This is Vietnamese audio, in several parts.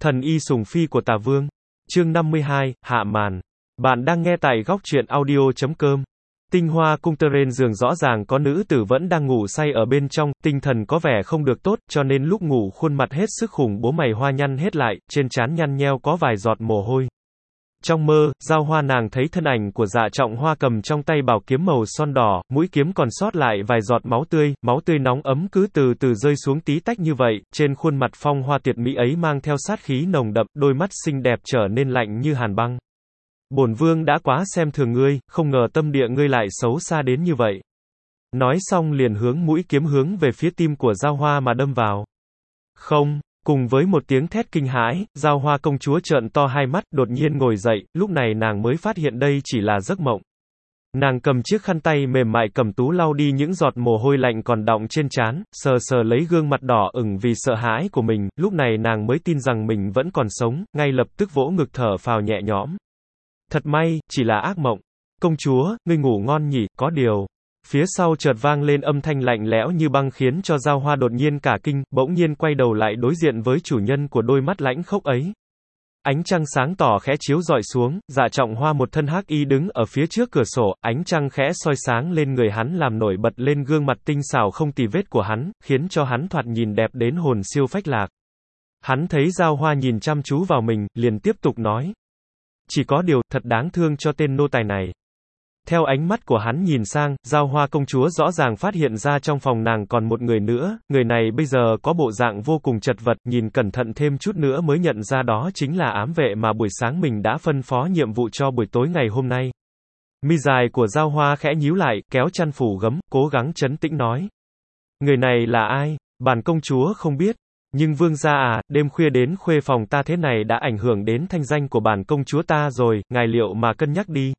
Thần y sủng phi của Tả Vương. Chương 52, hạ màn. Bạn đang nghe tại góc truyện audio.com. Tinh Hoa cung Teren giường rõ ràng có nữ tử vẫn đang ngủ say ở bên trong, tinh thần có vẻ không được tốt, cho nên lúc ngủ khuôn mặt hết sức khủng bố, mày hoa nhăn hết lại, trên trán nhăn nheo có vài giọt mồ hôi. Trong mơ, Giao Hoa nàng thấy thân ảnh của Dạ Trọng Hoa cầm trong tay bảo kiếm màu son đỏ, mũi kiếm còn sót lại vài giọt máu tươi nóng ấm cứ từ từ rơi xuống tí tách như vậy, trên khuôn mặt phong hoa tuyệt mỹ ấy mang theo sát khí nồng đậm, đôi mắt xinh đẹp trở nên lạnh như hàn băng. Bổn vương đã quá xem thường ngươi, không ngờ tâm địa ngươi lại xấu xa đến như vậy. Nói xong liền hướng mũi kiếm hướng về phía tim của Giao Hoa mà đâm vào. Không! Cùng với một tiếng thét kinh hãi, Giao Hoa công chúa trợn to hai mắt, đột nhiên ngồi dậy, lúc này nàng mới phát hiện đây chỉ là giấc mộng. Nàng cầm chiếc khăn tay mềm mại cẩm tú lau đi những giọt mồ hôi lạnh còn đọng trên trán, sờ sờ lấy gương mặt đỏ ửng vì sợ hãi của mình, lúc này nàng mới tin rằng mình vẫn còn sống, ngay lập tức vỗ ngực thở phào nhẹ nhõm. Thật may, chỉ là ác mộng. Công chúa, ngươi ngủ ngon nhỉ, có điều. Phía sau chợt vang lên âm thanh lạnh lẽo như băng khiến cho Giao Hoa đột nhiên cả kinh, bỗng nhiên quay đầu lại đối diện với chủ nhân của đôi mắt lãnh khốc ấy. Ánh trăng sáng tỏ khẽ chiếu rọi xuống, Dạ Trọng Hoa một thân hắc y đứng ở phía trước cửa sổ, ánh trăng khẽ soi sáng lên người hắn làm nổi bật lên gương mặt tinh xảo không tì vết của hắn, khiến cho hắn thoạt nhìn đẹp đến hồn siêu phách lạc. Hắn thấy Giao Hoa nhìn chăm chú vào mình, liền tiếp tục nói. Chỉ có điều, thật đáng thương cho tên nô tài này. Theo ánh mắt của hắn nhìn sang, Giao Hoa công chúa rõ ràng phát hiện ra trong phòng nàng còn một người nữa, người này bây giờ có bộ dạng vô cùng chật vật, nhìn cẩn thận thêm chút nữa mới nhận ra đó chính là ám vệ mà buổi sáng mình đã phân phó nhiệm vụ cho buổi tối ngày hôm nay. Mi dài của Giao Hoa khẽ nhíu lại, kéo chăn phủ gấm, cố gắng trấn tĩnh nói. Người này là ai? Bản công chúa không biết. Nhưng vương gia à, đêm khuya đến khuê phòng ta thế này đã ảnh hưởng đến thanh danh của bản công chúa ta rồi, ngài liệu mà cân nhắc đi.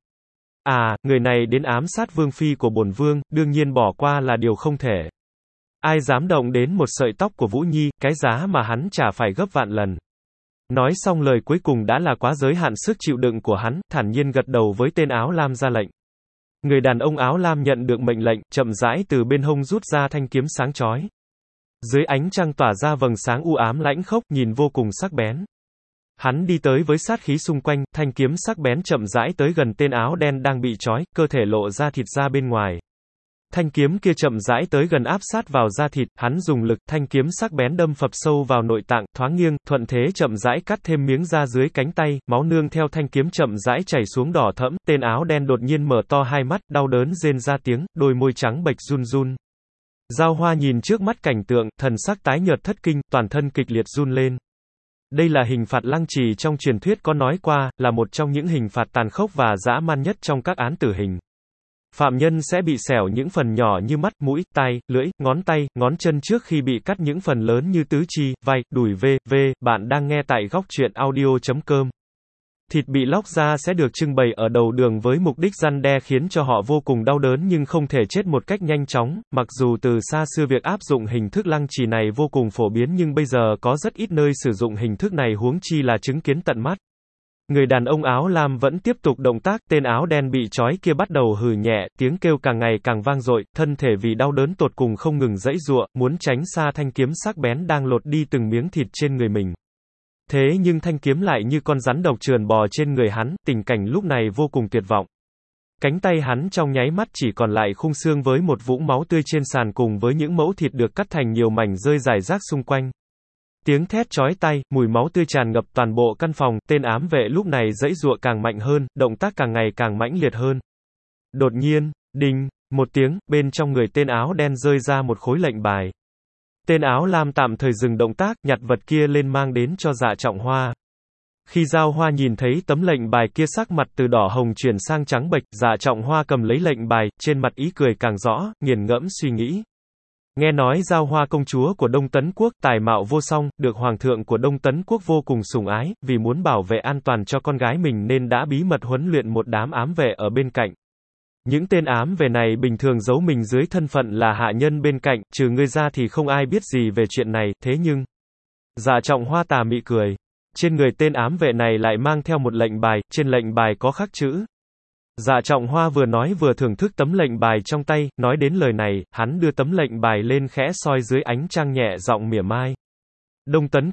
À, người này đến ám sát vương phi của bổn vương, đương nhiên bỏ qua là điều không thể. Ai dám động đến một sợi tóc của Vũ Nhi, cái giá mà hắn trả phải gấp vạn lần. Nói xong lời cuối cùng đã là quá giới hạn sức chịu đựng của hắn, thản nhiên gật đầu với tên áo lam ra lệnh. Người đàn ông áo lam nhận được mệnh lệnh, chậm rãi từ bên hông rút ra thanh kiếm sáng chói. Dưới ánh trăng tỏa ra vầng sáng u ám lãnh khốc, nhìn vô cùng sắc bén. Hắn đi tới với sát khí xung quanh, thanh kiếm sắc bén chậm rãi tới gần tên áo đen đang bị trói, cơ thể lộ ra thịt ra bên ngoài. Thanh kiếm kia chậm rãi tới gần áp sát vào da thịt, hắn dùng lực, thanh kiếm sắc bén đâm phập sâu vào nội tạng, thoáng nghiêng, thuận thế chậm rãi cắt thêm miếng da dưới cánh tay, máu nương theo thanh kiếm chậm rãi chảy xuống đỏ thẫm, tên áo đen đột nhiên mở to hai mắt, đau đớn rên ra tiếng, đôi môi trắng bệch run run. Giao Hoa nhìn trước mắt cảnh tượng, thần sắc tái nhợt thất kinh, toàn thân kịch liệt run lên. Đây là hình phạt lăng trì trong truyền thuyết có nói qua, là một trong những hình phạt tàn khốc và dã man nhất trong các án tử hình. Phạm nhân sẽ bị xẻo những phần nhỏ như mắt, mũi, tai, lưỡi, tay, ngón chân trước khi bị cắt những phần lớn như tứ chi, vai, đùi v.v. Bạn đang nghe tại góc truyện audio.com. Thịt bị lóc ra sẽ được trưng bày ở đầu đường với mục đích răn đe khiến cho họ vô cùng đau đớn nhưng không thể chết một cách nhanh chóng, mặc dù từ xa xưa việc áp dụng hình thức lăng trì này vô cùng phổ biến nhưng bây giờ có rất ít nơi sử dụng hình thức này huống chi là chứng kiến tận mắt. Người đàn ông áo lam vẫn tiếp tục động tác, tên áo đen bị trói kia bắt đầu hừ nhẹ, tiếng kêu càng ngày càng vang dội, thân thể vì đau đớn tột cùng không ngừng giãy giụa, muốn tránh xa thanh kiếm sắc bén đang lột đi từng miếng thịt trên người mình. Thế nhưng thanh kiếm lại như con rắn độc trườn bò trên người hắn, tình cảnh lúc này vô cùng tuyệt vọng. Cánh tay hắn trong nháy mắt chỉ còn lại khung xương với một vũng máu tươi trên sàn cùng với những mẩu thịt được cắt thành nhiều mảnh rơi rải rác xung quanh. Tiếng thét chói tai, mùi máu tươi tràn ngập toàn bộ căn phòng, tên ám vệ lúc này giãy giụa càng mạnh hơn, động tác càng ngày càng mãnh liệt hơn. Đột nhiên, đinh, một tiếng, bên trong người tên áo đen rơi ra một khối lệnh bài. Tên áo lam tạm thời dừng động tác, nhặt vật kia lên mang đến cho Dạ Trọng Hoa. Khi Giao Hoa nhìn thấy tấm lệnh bài kia sắc mặt từ đỏ hồng chuyển sang trắng bệch, Dạ Trọng Hoa cầm lấy lệnh bài, trên mặt ý cười càng rõ, nghiền ngẫm suy nghĩ. Nghe nói Giao Hoa công chúa của Đông Tấn Quốc tài mạo vô song, được hoàng thượng của Đông Tấn Quốc vô cùng sủng ái, vì muốn bảo vệ an toàn cho con gái mình nên đã bí mật huấn luyện một đám ám vệ ở bên cạnh. Những tên ám vệ này bình thường giấu mình dưới thân phận là hạ nhân bên cạnh, trừ ngươi ra thì không ai biết gì về chuyện này, thế nhưng... Dạ Trọng Hoa tà mị cười. Trên người tên ám vệ này lại mang theo một lệnh bài, trên lệnh bài có khắc chữ. Dạ Trọng Hoa vừa nói vừa thưởng thức tấm lệnh bài trong tay, nói đến lời này, hắn đưa tấm lệnh bài lên khẽ soi dưới ánh trăng nhẹ giọng mỉa mai. Đông Tấn Quốc,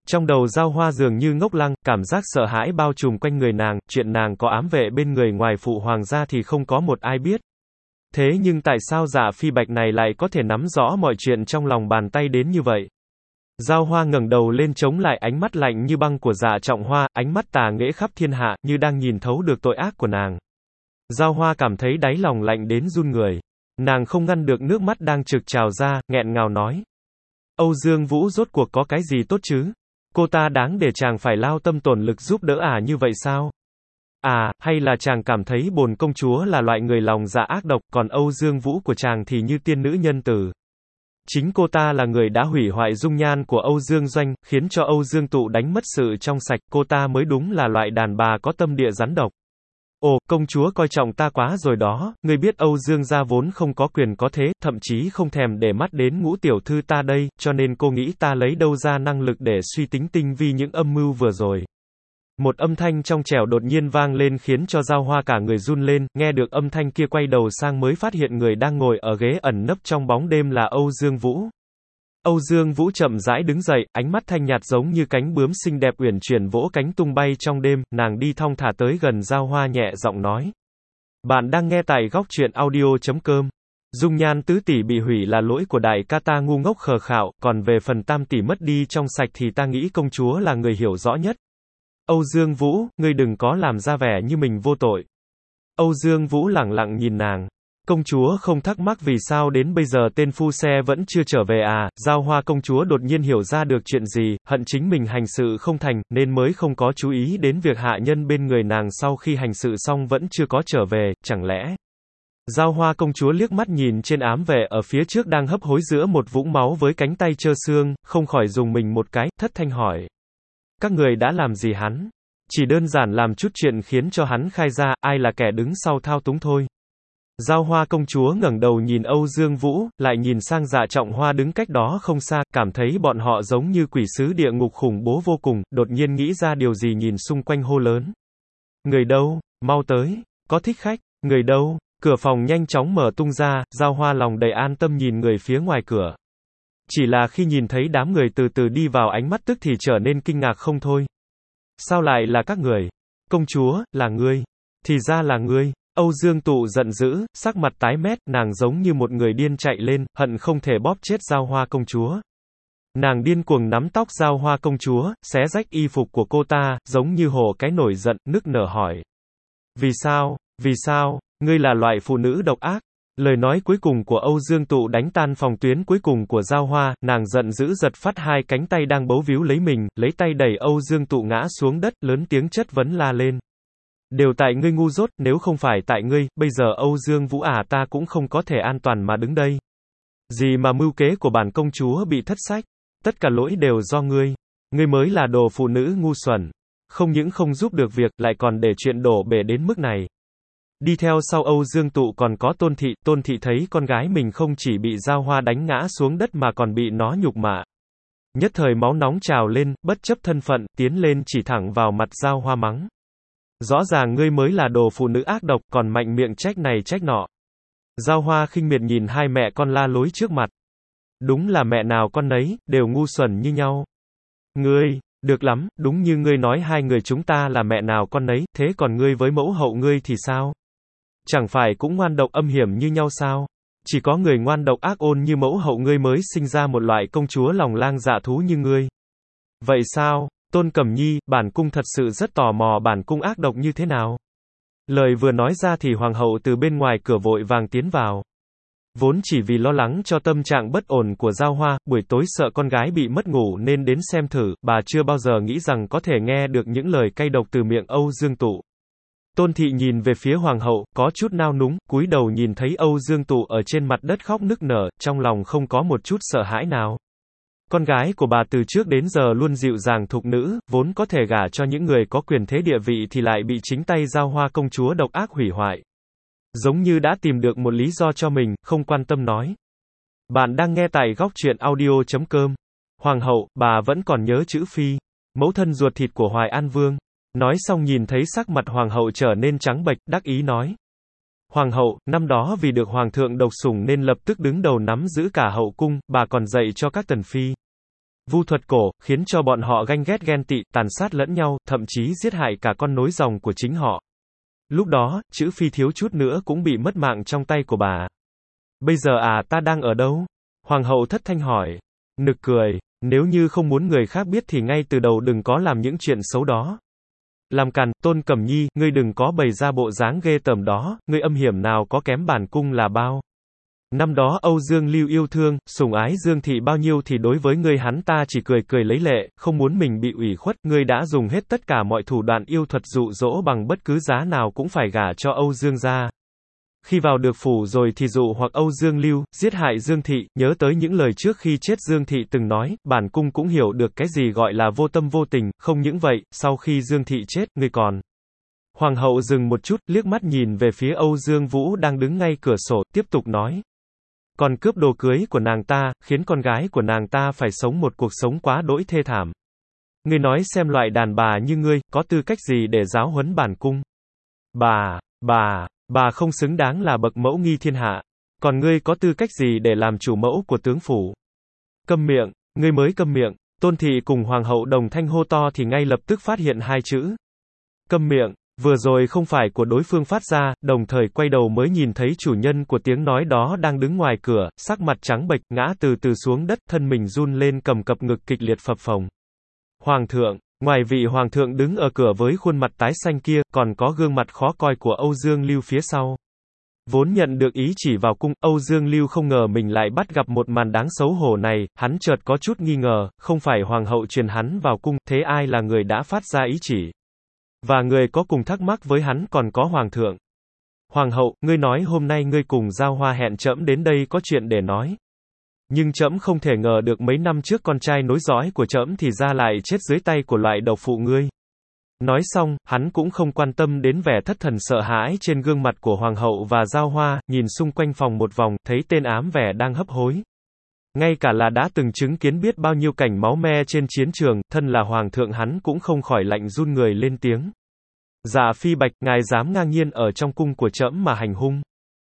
Trong đầu Giao Hoa dường như ngốc lăng, cảm giác sợ hãi bao trùm quanh người nàng, chuyện nàng có ám vệ bên người ngoài phụ hoàng gia thì không có một ai biết. Thế nhưng tại sao Dạ Phi Bạch này lại có thể nắm rõ mọi chuyện trong lòng bàn tay đến như vậy? Giao Hoa ngẩng đầu lên chống lại ánh mắt lạnh như băng của Dạ Trọng Hoa, ánh mắt tà nghễ khắp thiên hạ, như đang nhìn thấu được tội ác của nàng. Giao Hoa cảm thấy đáy lòng lạnh đến run người. Nàng không ngăn được nước mắt đang trực trào ra, nghẹn ngào nói. Âu Dương Vũ rốt cuộc có cái gì tốt chứ? Cô ta đáng để chàng phải lao tâm tổn lực giúp đỡ như vậy sao? Hay là chàng cảm thấy bổn công chúa là loại người lòng dạ ác độc, còn Âu Dương Vũ của chàng thì như tiên nữ nhân từ. Chính cô ta là người đã hủy hoại dung nhan của Âu Dương Doanh, khiến cho Âu Dương Tụ đánh mất sự trong sạch, cô ta mới đúng là loại đàn bà có tâm địa rắn độc. Ồ, công chúa coi trọng ta quá rồi đó, ngươi biết Âu Dương gia vốn không có quyền có thế, thậm chí không thèm để mắt đến Ngũ tiểu thư ta đây, cho nên cô nghĩ ta lấy đâu ra năng lực để suy tính tinh vi những âm mưu vừa rồi. Một âm thanh trong trẻo đột nhiên vang lên khiến cho Giao Hoa cả người run lên, nghe được âm thanh kia quay đầu sang mới phát hiện người đang ngồi ở ghế ẩn nấp trong bóng đêm là Âu Dương Vũ. Âu Dương Vũ chậm rãi đứng dậy, ánh mắt thanh nhạt giống như cánh bướm xinh đẹp uyển chuyển vỗ cánh tung bay trong đêm, nàng đi thong thả tới gần Giao Hoa nhẹ giọng nói. Bạn đang nghe tại góc truyện audio.com. Dung nhan tứ tỷ bị hủy là lỗi của đại ca ta ngu ngốc khờ khạo, còn về phần tam tỷ mất đi trong sạch thì ta nghĩ công chúa là người hiểu rõ nhất. Âu Dương Vũ, ngươi đừng có làm ra vẻ như mình vô tội. Âu Dương Vũ lẳng lặng nhìn nàng. Công chúa không thắc mắc vì sao đến bây giờ tên phu xe vẫn chưa trở về Giao Hoa công chúa đột nhiên hiểu ra được chuyện gì, hận chính mình hành sự không thành, nên mới không có chú ý đến việc hạ nhân bên người nàng sau khi hành sự xong vẫn chưa có trở về, chẳng lẽ. Giao Hoa công chúa liếc mắt nhìn trên ám vệ ở phía trước đang hấp hối giữa một vũng máu với cánh tay trơ xương, không khỏi dùng mình một cái, thất thanh hỏi. Các người đã làm gì hắn? Chỉ đơn giản làm chút chuyện khiến cho hắn khai ra, ai là kẻ đứng sau thao túng thôi. Giao Hoa công chúa ngẩng đầu nhìn Âu Dương Vũ, lại nhìn sang Dạ Trọng Hoa đứng cách đó không xa, cảm thấy bọn họ giống như quỷ sứ địa ngục khủng bố vô cùng, đột nhiên nghĩ ra điều gì nhìn xung quanh hô lớn. Người đâu? Mau tới, có thích khách, người đâu? Cửa phòng nhanh chóng mở tung ra, Giao Hoa lòng đầy an tâm nhìn người phía ngoài cửa. Chỉ là khi nhìn thấy đám người từ từ đi vào ánh mắt tức thì trở nên kinh ngạc không thôi. Sao lại là các người? Công chúa, là ngươi. Thì ra là ngươi. Âu Dương Tụ giận dữ, sắc mặt tái mét, nàng giống như một người điên chạy lên, hận không thể bóp chết Giao Hoa công chúa. Nàng điên cuồng nắm tóc Giao Hoa công chúa, xé rách y phục của cô ta, giống như hổ cái nổi giận, nức nở hỏi. Vì sao? Vì sao? Ngươi là loại phụ nữ độc ác. Lời nói cuối cùng của Âu Dương Tụ đánh tan phòng tuyến cuối cùng của Giao Hoa, nàng giận dữ giật phát hai cánh tay đang bấu víu lấy mình, lấy tay đẩy Âu Dương Tụ ngã xuống đất, lớn tiếng chất vấn la lên. Đều tại ngươi ngu dốt, nếu không phải tại ngươi, bây giờ Âu Dương Vũ ta cũng không có thể an toàn mà đứng đây. Gì mà mưu kế của bản công chúa bị thất sách, tất cả lỗi đều do ngươi. Ngươi mới là đồ phụ nữ ngu xuẩn. Không những không giúp được việc, lại còn để chuyện đổ bể đến mức này. Đi theo sau Âu Dương Tụ còn có Tôn Thị thấy con gái mình không chỉ bị Giao Hoa đánh ngã xuống đất mà còn bị nó nhục mạ. Nhất thời máu nóng trào lên, bất chấp thân phận, tiến lên chỉ thẳng vào mặt Giao Hoa mắng. Rõ ràng ngươi mới là đồ phụ nữ ác độc, còn mạnh miệng trách này trách nọ. Giao Hoa khinh miệt nhìn hai mẹ con la lối trước mặt. Đúng là mẹ nào con nấy, đều ngu xuẩn như nhau. Ngươi, được lắm, đúng như ngươi nói hai người chúng ta là mẹ nào con nấy, thế còn ngươi với mẫu hậu ngươi thì sao? Chẳng phải cũng ngoan độc âm hiểm như nhau sao? Chỉ có người ngoan độc ác ôn như mẫu hậu ngươi mới sinh ra một loại công chúa lòng lang dạ thú như ngươi. Vậy sao? Tôn Cẩm Nhi, bản cung thật sự rất tò mò bản cung ác độc như thế nào. Lời vừa nói ra thì hoàng hậu từ bên ngoài cửa vội vàng tiến vào. Vốn chỉ vì lo lắng cho tâm trạng bất ổn của Giao Hoa, buổi tối sợ con gái bị mất ngủ nên đến xem thử, bà chưa bao giờ nghĩ rằng có thể nghe được những lời cay độc từ miệng Âu Dương Tụ. Tôn Thị nhìn về phía hoàng hậu, có chút nao núng, cúi đầu nhìn thấy Âu Dương Tụ ở trên mặt đất khóc nức nở, trong lòng không có một chút sợ hãi nào. Con gái của bà từ trước đến giờ luôn dịu dàng thục nữ, vốn có thể gả cho những người có quyền thế địa vị thì lại bị chính tay Giao Hoa công chúa độc ác hủy hoại. Giống như đã tìm được một lý do cho mình, không quan tâm nói. Bạn đang nghe tại góc truyện audio.com. Hoàng hậu, bà vẫn còn nhớ chữ Phi, mẫu thân ruột thịt của Hoài An Vương. Nói xong nhìn thấy sắc mặt hoàng hậu trở nên trắng bệch, đắc ý nói. Hoàng hậu, năm đó vì được hoàng thượng độc sủng nên lập tức đứng đầu nắm giữ cả hậu cung, bà còn dạy cho các tần phi. vu thuật cổ, khiến cho bọn họ ganh ghét ghen tị, tàn sát lẫn nhau, thậm chí giết hại cả con nối dòng của chính họ. Lúc đó, chữ Phi thiếu chút nữa cũng bị mất mạng trong tay của bà. Bây giờ ta đang ở đâu? Hoàng hậu thất thanh hỏi. Nực cười, nếu như không muốn người khác biết thì ngay từ đầu đừng có làm những chuyện xấu đó. Làm càn, Tôn Cẩm Nhi, ngươi đừng có bày ra bộ dáng ghê tởm đó, ngươi âm hiểm nào có kém bản cung là bao. Năm đó Âu Dương Lưu yêu thương, sủng ái Dương Thị bao nhiêu thì đối với ngươi hắn ta chỉ cười cười lấy lệ, không muốn mình bị ủy khuất, ngươi đã dùng hết tất cả mọi thủ đoạn yêu thuật dụ dỗ bằng bất cứ giá nào cũng phải gả cho Âu Dương gia. Khi vào được phủ rồi thì dụ hoặc Âu Dương Lưu, giết hại Dương Thị, nhớ tới những lời trước khi chết Dương Thị từng nói, bản cung cũng hiểu được cái gì gọi là vô tâm vô tình, không những vậy, sau khi Dương Thị chết, ngươi còn. Hoàng hậu dừng một chút, liếc mắt nhìn về phía Âu Dương Vũ đang đứng ngay cửa sổ, tiếp tục nói. Còn cướp đồ cưới của nàng ta, khiến con gái của nàng ta phải sống một cuộc sống quá đỗi thê thảm. Ngươi nói xem loại đàn bà như ngươi, có tư cách gì để giáo huấn bản cung? Bà không xứng đáng là bậc mẫu nghi thiên hạ. Còn ngươi có tư cách gì để làm chủ mẫu của tướng phủ? Câm miệng, ngươi mới câm miệng. Tôn Thị cùng Hoàng hậu đồng thanh hô to thì ngay lập tức phát hiện hai chữ. Câm miệng, vừa rồi không phải của đối phương phát ra, đồng thời quay đầu mới nhìn thấy chủ nhân của tiếng nói đó đang đứng ngoài cửa, sắc mặt trắng bệch, ngã từ từ xuống đất, thân mình run lên cầm cập ngực kịch liệt phập phồng. Hoàng thượng, ngoài vị hoàng thượng đứng ở cửa với khuôn mặt tái xanh kia, còn có gương mặt khó coi của Âu Dương Lưu phía sau. Vốn nhận được ý chỉ vào cung, Âu Dương Lưu không ngờ mình lại bắt gặp một màn đáng xấu hổ này, hắn chợt có chút nghi ngờ, không phải hoàng hậu truyền hắn vào cung, thế ai là người đã phát ra ý chỉ? Và người có cùng thắc mắc với hắn còn có hoàng thượng. Hoàng hậu, ngươi nói hôm nay ngươi cùng Giao Hoa hẹn trẫm đến đây có chuyện để nói. Nhưng trẫm không thể ngờ được mấy năm trước con trai nối dõi của trẫm thì ra lại chết dưới tay của loại độc phụ ngươi. Nói xong, hắn cũng không quan tâm đến vẻ thất thần sợ hãi trên gương mặt của Hoàng hậu và Giao Hoa, nhìn xung quanh phòng một vòng, thấy tên ám vẻ đang hấp hối. Ngay cả là đã từng chứng kiến biết bao nhiêu cảnh máu me trên chiến trường, thân là hoàng thượng hắn cũng không khỏi lạnh run người lên tiếng. Dạ Phi Bạch, ngài dám ngang nhiên ở trong cung của trẫm mà hành hung.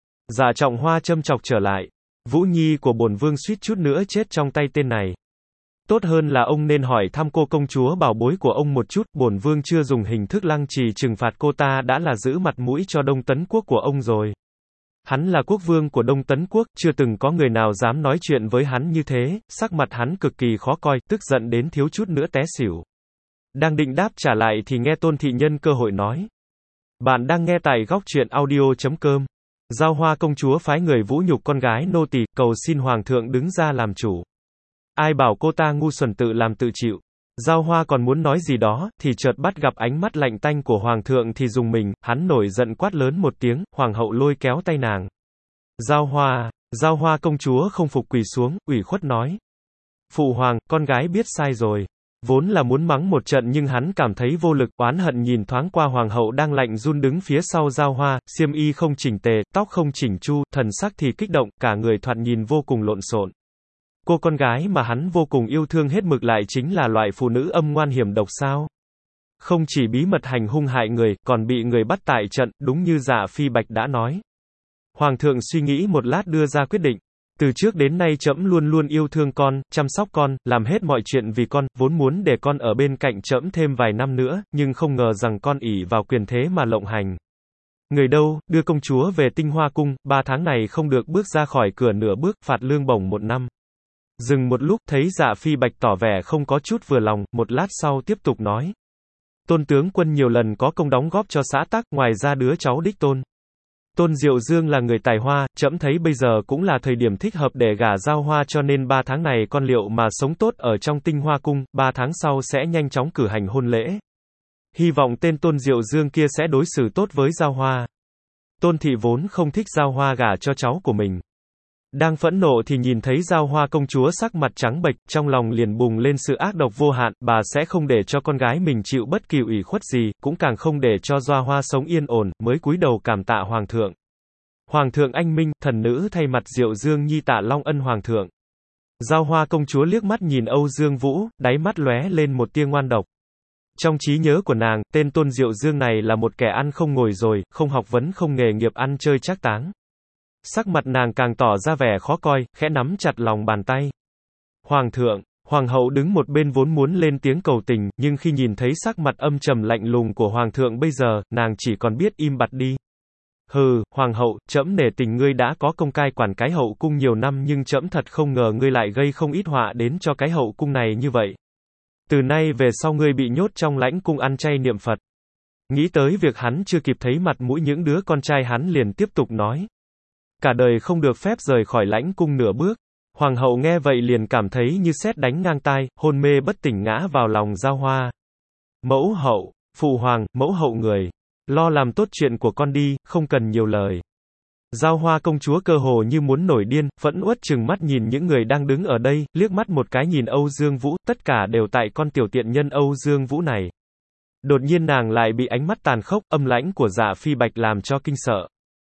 Dạ Trọng Hoa châm chọc trở lại. Vũ Nhi của bổn vương suýt chút nữa chết trong tay tên này. Tốt hơn là ông nên hỏi thăm cô công chúa bảo bối của ông một chút, bổn vương chưa dùng hình thức lăng trì trừng phạt cô ta đã là giữ mặt mũi cho Đông Tấn Quốc của ông rồi. Hắn là quốc vương của Đông Tấn Quốc, chưa từng có người nào dám nói chuyện với hắn như thế, sắc mặt hắn cực kỳ khó coi, tức giận đến thiếu chút nữa té xỉu. Đang định đáp trả lại thì nghe Tôn Thị nhân cơ hội nói. Bạn đang nghe tại góc truyện audio.com. Giao Hoa công chúa phái người vũ nhục con gái nô tỳ, cầu xin hoàng thượng đứng ra làm chủ. Ai bảo cô ta ngu xuẩn tự làm tự chịu. Giao Hoa còn muốn nói gì đó, thì chợt bắt gặp ánh mắt lạnh tanh của hoàng thượng thì dùng mình, hắn nổi giận quát lớn một tiếng, hoàng hậu lôi kéo tay nàng. Giao Hoa công chúa không phục quỳ xuống, ủy khuất nói. Phụ hoàng, con gái biết sai rồi. Vốn là muốn mắng một trận nhưng hắn cảm thấy vô lực, oán hận nhìn thoáng qua hoàng hậu đang lạnh run đứng phía sau Giao Hoa, xiêm y không chỉnh tề, tóc không chỉnh chu, thần sắc thì kích động, cả người thoạt nhìn vô cùng lộn xộn. Cô con gái mà hắn vô cùng yêu thương hết mực lại chính là loại phụ nữ âm ngoan hiểm độc sao? Không chỉ bí mật hành hung hại người, còn bị người bắt tại trận, đúng như Dạ Phi Bạch đã nói. Hoàng thượng suy nghĩ một lát đưa ra quyết định. Từ trước đến nay trẫm luôn luôn yêu thương con, chăm sóc con, làm hết mọi chuyện vì con, vốn muốn để con ở bên cạnh trẫm thêm vài năm nữa, nhưng không ngờ rằng con ỷ vào quyền thế mà lộng hành. Người đâu, đưa công chúa về Tinh Hoa cung, 3 tháng này không được bước ra khỏi cửa nửa bước, phạt lương bổng 1 năm. Dừng một lúc thấy Dạ Phi Bạch tỏ vẻ không có chút vừa lòng, một lát sau tiếp tục nói. Tôn tướng quân nhiều lần có công đóng góp cho xã tắc, ngoài ra đứa cháu đích tôn. Tôn Diệu Dương là người tài hoa, trẫm thấy bây giờ cũng là thời điểm thích hợp để gả Giao Hoa cho nên 3 tháng này con liệu mà sống tốt ở trong Tinh Hoa cung, 3 tháng sau sẽ nhanh chóng cử hành hôn lễ. Hy vọng tên Tôn Diệu Dương kia sẽ đối xử tốt với Giao Hoa. Tôn Thị vốn không thích Giao Hoa gả cho cháu của mình. Đang phẫn nộ thì nhìn thấy Giao Hoa công chúa sắc mặt trắng bệch, trong lòng liền bùng lên sự ác độc vô hạn, bà sẽ không để cho con gái mình chịu bất kỳ ủy khuất gì, cũng càng không để cho Giao Hoa sống yên ổn, mới cúi đầu cảm tạ hoàng thượng. Hoàng thượng anh minh, thần nữ thay mặt Diệu Dương Nhi tạ long ân hoàng thượng. Giao Hoa công chúa liếc mắt nhìn Âu Dương Vũ, đáy mắt lóe lên một tia ngoan độc. Trong trí nhớ của nàng, tên Tôn Diệu Dương này là một kẻ ăn không ngồi rồi, không học vấn không nghề nghiệp ăn chơi trác táng. Sắc mặt nàng càng tỏ ra vẻ khó coi, khẽ nắm chặt lòng bàn tay. Hoàng hậu đứng một bên vốn muốn lên tiếng cầu tình, nhưng khi nhìn thấy sắc mặt âm trầm lạnh lùng của hoàng thượng bây giờ, nàng chỉ còn biết im bặt đi. Hừ, hoàng hậu, trẫm nể tình ngươi đã có công cai quản cái hậu cung nhiều năm nhưng trẫm thật không ngờ ngươi lại gây không ít họa đến cho cái hậu cung này như vậy. Từ nay về sau ngươi bị nhốt trong lãnh cung ăn chay niệm Phật. Nghĩ tới việc hắn chưa kịp thấy mặt mũi những đứa con trai hắn liền tiếp tục nói. Cả đời không được phép rời khỏi lãnh cung nửa bước. Hoàng hậu nghe vậy liền cảm thấy như sét đánh ngang tai, hôn mê bất tỉnh ngã vào lòng Giao Hoa. Mẫu hậu, phụ hoàng, mẫu hậu người. Lo làm tốt chuyện của con đi, không cần nhiều lời. Giao Hoa công chúa cơ hồ như muốn nổi điên, phẫn uất trừng mắt nhìn những người đang đứng ở đây, liếc mắt một cái nhìn Âu Dương Vũ, tất cả đều tại con tiểu tiện nhân Âu Dương Vũ này. Đột nhiên nàng lại bị ánh mắt tàn khốc, âm lãnh của Dạ Phi Bạch làm cho kinh sợ.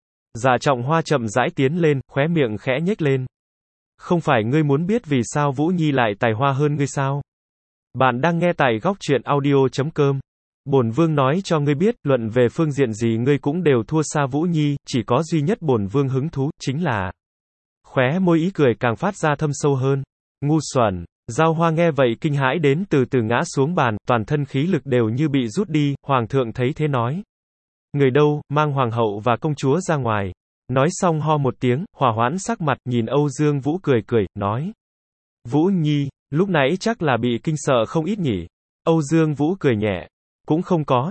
Dạ Trọng Hoa chậm rãi tiến lên, khóe miệng khẽ nhếch lên. Không phải ngươi muốn biết vì sao Vũ Nhi lại tài hoa hơn ngươi sao? Bạn đang nghe tại góc truyện audio.com. Bổn vương nói cho ngươi biết, luận về phương diện gì ngươi cũng đều thua xa Vũ Nhi, chỉ có duy nhất bổn vương hứng thú, chính là... Khóe môi ý cười càng phát ra thâm sâu hơn. Ngu xuẩn. Giao Hoa nghe vậy kinh hãi đến từ từ ngã xuống bàn, toàn thân khí lực đều như bị rút đi, hoàng thượng thấy thế nói. Người đâu, mang hoàng hậu và công chúa ra ngoài. Nói xong ho một tiếng, hòa hoãn sắc mặt, nhìn Âu Dương Vũ cười cười, nói. Vũ Nhi, lúc nãy chắc là bị kinh sợ không ít nhỉ. Âu Dương Vũ cười nhẹ. Cũng không có,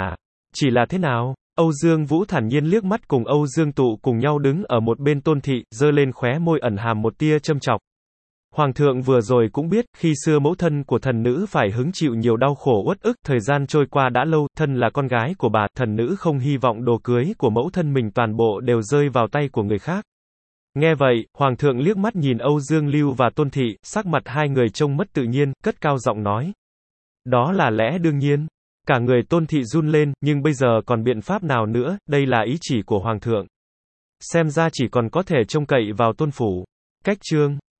chỉ là thế nào? Âu Dương Vũ thản nhiên liếc mắt cùng Âu Dương Tụ cùng nhau đứng ở một bên Tôn Thị, giơ lên khóe môi ẩn hàm một tia châm chọc. Hoàng thượng vừa rồi cũng biết, khi xưa mẫu thân của thần nữ phải hứng chịu nhiều đau khổ uất ức, thời gian trôi qua đã lâu, thân là con gái của bà, thần nữ không hy vọng đồ cưới của mẫu thân mình toàn bộ đều rơi vào tay của người khác. Nghe vậy, hoàng thượng liếc mắt nhìn Âu Dương Lưu và Tôn Thị, sắc mặt hai người trông mất tự nhiên, cất cao giọng nói. Đó là lẽ đương nhiên. Cả người Tôn Thị run lên, nhưng bây giờ còn biện pháp nào nữa, đây là ý chỉ của hoàng thượng. Xem ra chỉ còn có thể trông cậy vào Tôn phủ. Cách chương